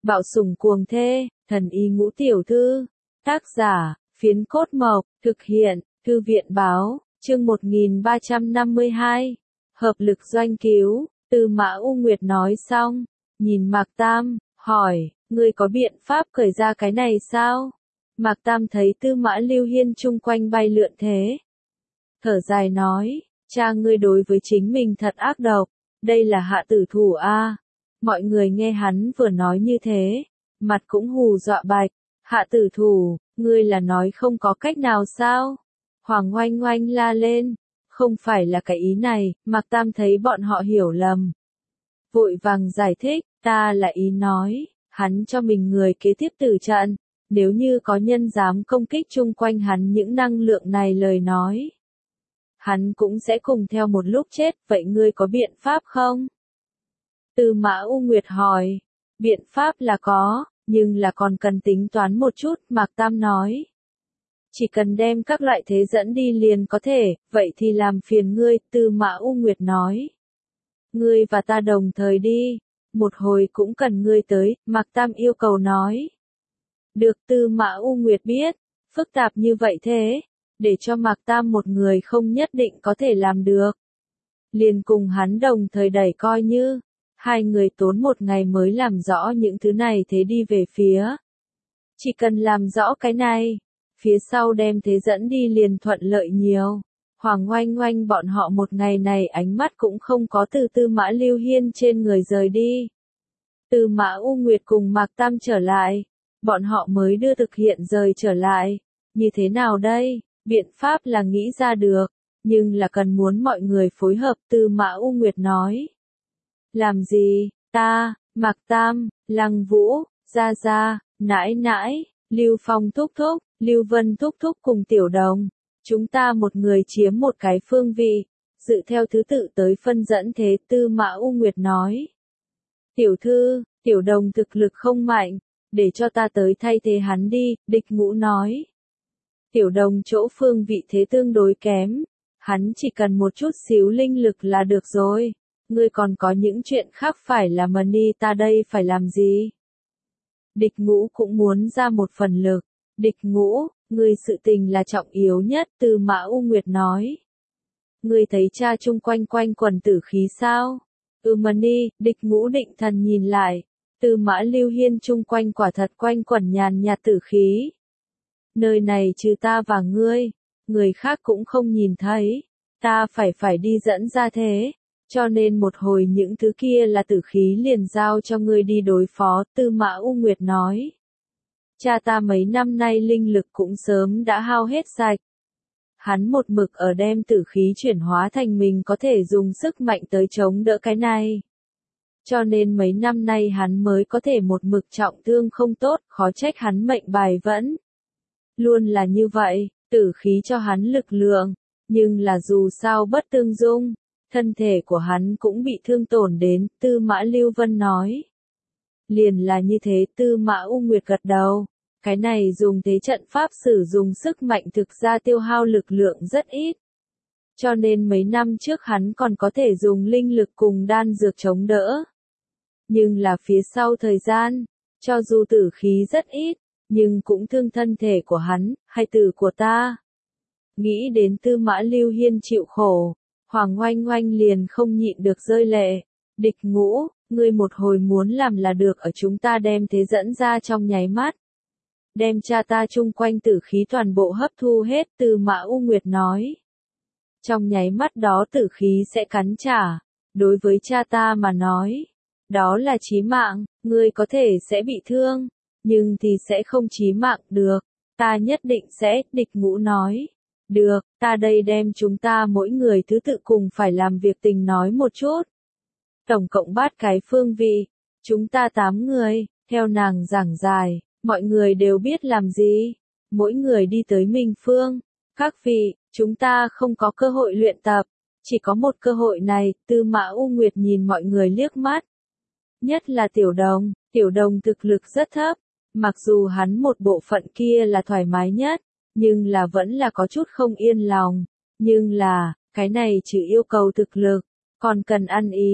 Bạo sủng cuồng thê, thần y ngũ tiểu thư. Tác giả, Phiến Cốt Mộc, thực hiện, Thư viện báo, chương 1352. Hợp lực doanh cứu, Tư Mã U Nguyệt nói xong, nhìn Mạc Tam, hỏi, ngươi có biện pháp cởi ra cái này sao? Mạc Tam thấy Tư Mã Lưu Hiên chung quanh bay lượn thế. Thở dài nói, cha ngươi đối với chính mình thật ác độc, đây là hạ tử thủ a. Mọi người nghe hắn vừa nói như thế, mặt cũng hù dọa bạch, hạ tử thủ, ngươi là nói không có cách nào sao? Hoàng Oanh Oanh la lên, không phải là cái ý này, Mạc Tam thấy bọn họ hiểu lầm. Vội vàng giải thích, ta là ý nói, hắn cho mình người kế tiếp tử trận, nếu như có nhân dám công kích chung quanh hắn những năng lượng này lời nói. Hắn cũng sẽ cùng theo một lúc chết, vậy ngươi có biện pháp không? Tư Mã U Nguyệt hỏi, biện pháp là có, nhưng là còn cần tính toán một chút, Mạc Tam nói. Chỉ cần đem các loại thế dẫn đi liền có thể, vậy thì làm phiền ngươi, Tư Mã U Nguyệt nói. Ngươi và ta đồng thời đi, một hồi cũng cần ngươi tới, Mạc Tam yêu cầu nói. Được, Tư Mã U Nguyệt biết, phức tạp như vậy thế, để cho Mạc Tam một người không nhất định có thể làm được. Liền cùng hắn đồng thời đẩy coi như, hai người tốn một ngày mới làm rõ những thứ này thế đi về phía. Chỉ cần làm rõ cái này, phía sau đem thế dẫn đi liền thuận lợi nhiều. Hoàng Oanh Oanh bọn họ một ngày này ánh mắt cũng không có từ Tư Mã Lưu Hiên trên người rời đi. Tư Mã U Nguyệt cùng Mạc Tam trở lại, bọn họ mới đưa thực hiện rời trở lại. Như thế nào đây? Biện pháp là nghĩ ra được, nhưng là cần muốn mọi người phối hợp, Tư Mã U Nguyệt nói. Làm gì? Ta, Mạc Tam, Lăng Vũ, Gia Gia, Nãi Nãi, Lưu Phong thúc thúc, Lưu Vân thúc thúc cùng Tiểu Đồng. Chúng ta một người chiếm một cái phương vị, dự theo thứ tự tới phân dẫn thế, Tư Mã U Nguyệt nói. Tiểu thư, Tiểu Đồng thực lực không mạnh, để cho ta tới thay thế hắn đi, Địch Ngũ nói. Tiểu Đồng chỗ phương vị thế tương đối kém, hắn chỉ cần một chút xíu linh lực là được rồi. Ngươi còn có những chuyện khác phải làm đi, ta đây phải làm gì? Địch Ngũ cũng muốn ra một phần lực. Địch Ngũ, ngươi sự tình là trọng yếu nhất, Tư Mã U Nguyệt nói. Ngươi thấy cha chung quanh quanh quần tử khí sao? Ni, Địch Ngũ định thần nhìn lại. Tư Mã Lưu Hiên chung quanh quả thật quanh quần nhàn nhạt tử khí. Nơi này trừ ta và ngươi, người khác cũng không nhìn thấy. Ta phải đi dẫn ra thế. Cho nên một hồi những thứ kia là tử khí liền giao cho ngươi đi đối phó, Tư Mã U Nguyệt nói. Cha ta mấy năm nay linh lực cũng sớm đã hao hết sạch. Hắn một mực ở đem tử khí chuyển hóa thành mình có thể dùng sức mạnh tới chống đỡ cái này. Cho nên mấy năm nay hắn mới có thể một mực trọng thương không tốt, khó trách hắn mệnh bài vẫn. Luôn là như vậy, tử khí cho hắn lực lượng, nhưng là dù sao bất tương dung. Thân thể của hắn cũng bị thương tổn đến, Tư Mã Lưu Vân nói. Liền là như thế, Tư Mã U Nguyệt gật đầu. Cái này dùng thế trận pháp sử dụng sức mạnh thực ra tiêu hao lực lượng rất ít. Cho nên mấy năm trước hắn còn có thể dùng linh lực cùng đan dược chống đỡ. Nhưng là phía sau thời gian, cho dù tử khí rất ít, nhưng cũng thương thân thể của hắn, hay tử của ta. Nghĩ đến Tư Mã Lưu Hiên chịu khổ. Hoàng Oanh Oanh liền không nhịn được rơi lệ. Địch Ngũ, ngươi một hồi muốn làm là được, ở chúng ta đem thế dẫn ra trong nháy mắt. Đem cha ta chung quanh tử khí toàn bộ hấp thu hết, Tư Mã U Nguyệt nói. Trong nháy mắt đó tử khí sẽ cắn trả. Đối với cha ta mà nói, đó là chí mạng, ngươi có thể sẽ bị thương, nhưng thì sẽ không chí mạng được. Ta nhất định sẽ, Địch Ngũ nói. Được, ta đây đem chúng ta mỗi người thứ tự cùng phải làm việc tình nói một chút. Tổng cộng 8 cái phương vị, chúng ta 8 người, theo nàng giảng giải, mọi người đều biết làm gì. Mỗi người đi tới mình phương. Các vị, chúng ta không có cơ hội luyện tập, chỉ có một cơ hội này, Tư Mã U Nguyệt nhìn mọi người liếc mắt. Nhất là Tiểu Đồng thực lực rất thấp, mặc dù hắn một bộ phận kia là thoải mái nhất. Nhưng là vẫn là có chút không yên lòng. Nhưng là, cái này chỉ yêu cầu thực lực, còn cần ăn ý.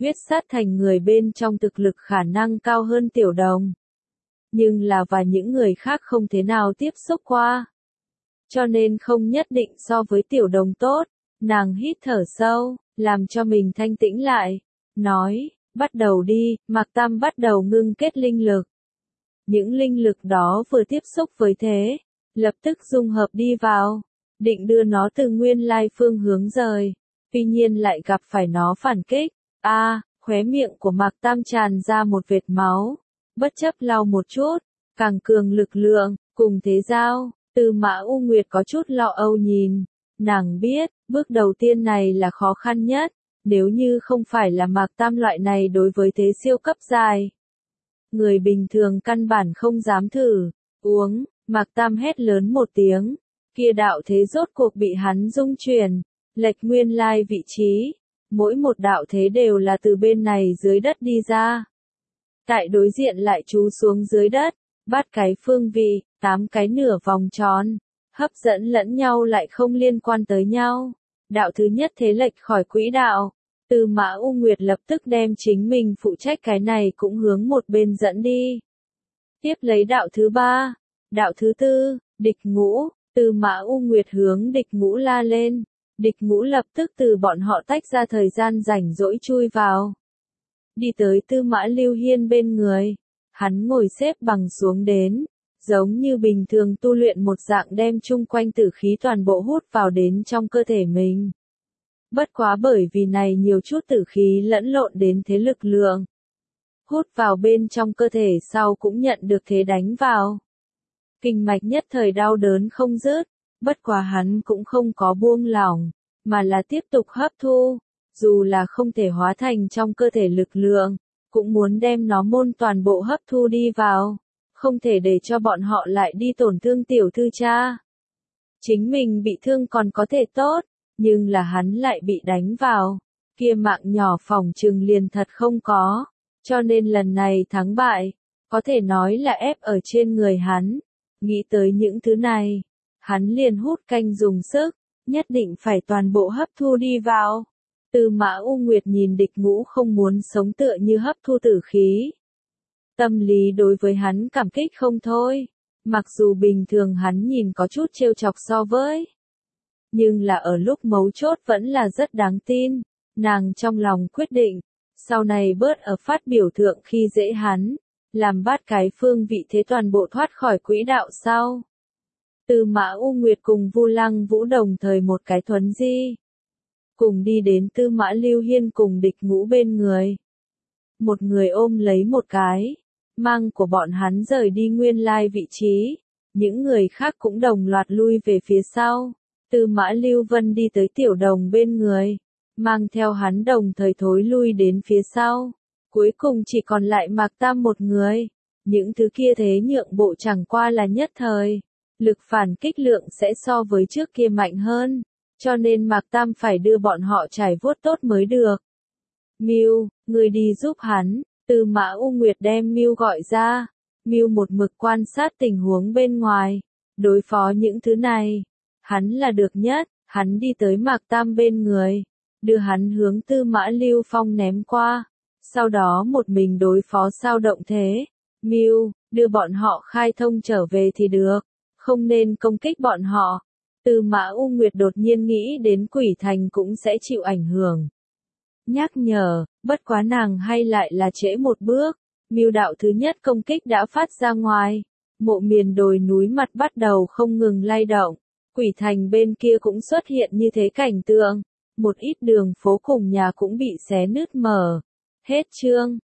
huyết sát thành người bên trong thực lực khả năng cao hơn Tiểu Đồng. Nhưng là và những người khác không thế nào tiếp xúc qua. Cho nên không nhất định so với Tiểu Đồng tốt. Nàng hít thở sâu, làm cho mình thanh tĩnh lại. Nói, bắt đầu đi, Mạc Tam bắt đầu ngưng kết linh lực. Những linh lực đó vừa tiếp xúc với thế, lập tức dung hợp đi vào, định đưa nó từ nguyên lai phương hướng rời. Tuy nhiên lại gặp phải nó phản kích. Khóe miệng của Mạc Tam tràn ra một vệt máu. Bất chấp lau một chút, càng cường lực lượng, cùng thế giao, Tư Mã U Nguyệt có chút lo âu nhìn. Nàng biết, bước đầu tiên này là khó khăn nhất, nếu như không phải là Mạc Tam loại này đối với thế siêu cấp dài. Người bình thường căn bản không dám thử, uống, Mạc Tam hét lớn một tiếng, kia đạo thế rốt cuộc bị hắn dung chuyển, lệch nguyên lai vị trí, mỗi một đạo thế đều là từ bên này dưới đất đi ra. Tại đối diện lại chú xuống dưới đất, bát cái phương vị, 8 cái nửa vòng tròn, hấp dẫn lẫn nhau lại không liên quan tới nhau. Đạo thứ nhất thế lệch khỏi quỹ đạo, Tư Mã U Nguyệt lập tức đem chính mình phụ trách cái này cũng hướng một bên dẫn đi. Tiếp lấy đạo thứ ba, đạo thứ tư, địch ngũ, Tư Mã U Nguyệt hướng địch ngũ la lên. Địch ngũ lập tức từ bọn họ tách ra thời gian rảnh rỗi chui vào. Đi tới Tư Mã Lưu Hiên bên người. Hắn ngồi xếp bằng xuống đến, giống như bình thường tu luyện một dạng đem chung quanh tử khí toàn bộ hút vào đến trong cơ thể mình. Bất quá bởi vì này nhiều chút tử khí lẫn lộn đến thế lực lượng. Hút vào bên trong cơ thể sau cũng nhận được thế đánh vào. Kinh mạch nhất thời đau đớn không dứt, bất quá hắn cũng không có buông lỏng, mà là tiếp tục hấp thu, dù là không thể hóa thành trong cơ thể lực lượng, cũng muốn đem nó môn toàn bộ hấp thu đi vào, không thể để cho bọn họ lại đi tổn thương tiểu thư cha. Chính mình bị thương còn có thể tốt, nhưng là hắn lại bị đánh vào, kia mạng nhỏ phỏng chừng liền thật không có, cho nên lần này thắng bại, có thể nói là ép ở trên người hắn. Nghĩ tới những thứ này, hắn liền hút canh dùng sức, nhất định phải toàn bộ hấp thu đi vào. Tư Mã U Nguyệt nhìn địch ngũ không muốn sống tựa như hấp thu tử khí. Tâm lý đối với hắn cảm kích không thôi, mặc dù bình thường hắn nhìn có chút trêu chọc so với. Nhưng là ở lúc mấu chốt vẫn là rất đáng tin, nàng trong lòng quyết định, sau này bớt ở phát biểu thượng khi dễ hắn, làm bát cái phương vị thế toàn bộ thoát khỏi quỹ đạo sau. Tư Mã U Nguyệt cùng Vu Lăng Vũ đồng thời một cái thuấn di. Cùng đi đến Tư Mã Lưu Hiên cùng địch ngũ bên người. Một người ôm lấy một cái, mang của bọn hắn rời đi nguyên lai vị trí, những người khác cũng đồng loạt lui về phía sau. Tư Mã Lưu Vân đi tới Tiểu Đồng bên người, mang theo hắn đồng thời thối lui đến phía sau. Cuối cùng chỉ còn lại Mạc Tam một người, những thứ kia thế nhượng bộ chẳng qua là nhất thời, lực phản kích lượng sẽ so với trước kia mạnh hơn. Cho nên Mạc Tam phải đưa bọn họ trải vuốt tốt mới được. Miu, người đi giúp hắn, Tư Mã U Nguyệt đem Miu gọi ra. Miu một mực quan sát tình huống bên ngoài, đối phó những thứ này. Hắn là được nhất, hắn đi tới Mạc Tam bên người, đưa hắn hướng Tư Mã Lưu Phong ném qua. Sau đó một mình đối phó sao động thế. Miu, đưa bọn họ khai thông trở về thì được, không nên công kích bọn họ. Tư Mã U Nguyệt đột nhiên nghĩ đến Quỷ Thành cũng sẽ chịu ảnh hưởng. Nhắc nhở, bất quá nàng hay lại là trễ một bước, Miu đạo thứ nhất công kích đã phát ra ngoài. Mộ miền đồi núi mặt bắt đầu không ngừng lay động, Quỷ Thành bên kia cũng xuất hiện như thế cảnh tượng, một ít đường phố cùng nhà cũng bị xé nứt mở. Hết chương.